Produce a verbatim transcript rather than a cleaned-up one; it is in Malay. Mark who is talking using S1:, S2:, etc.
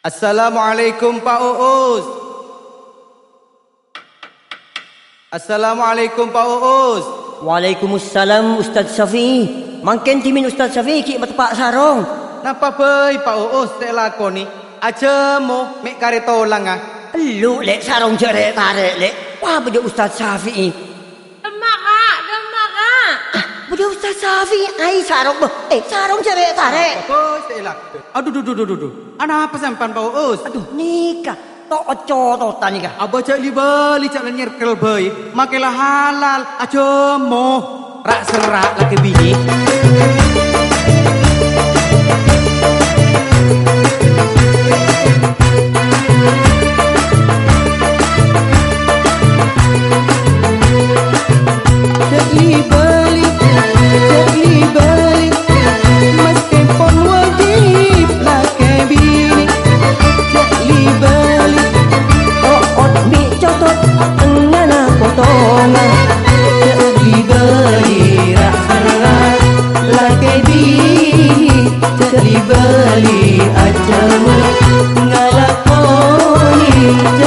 S1: Assalamualaikum Pak Uus. Assalamualaikum Pak Uus.
S2: Waalaikumsalam Ustaz Syafi'i. Mungkin timin Ustaz Syafi'i ki bertepak sarong.
S1: Napa bay Pak Uus tak lakoni? Aja mo mek kare tolang ah.
S2: Lu lek sarong jerek tarik lek. Wah beda Ustaz Syafi'i.
S3: Demak kak, demak kak.
S2: Ah, beda Ustaz Syafi'i. Ai sarong beh. Eh sarong jerek tarik.
S1: Apa tak lak? Aduh duh duh duh duh. Ana apa sampan Pak Uus?
S2: Aduh nikah. Tok oco to tani kah.
S1: Aba cak li bali cak lenyer kel bay. Makelah halal. Aja mo rak serak laki bini.
S2: Beli aja ngalakoni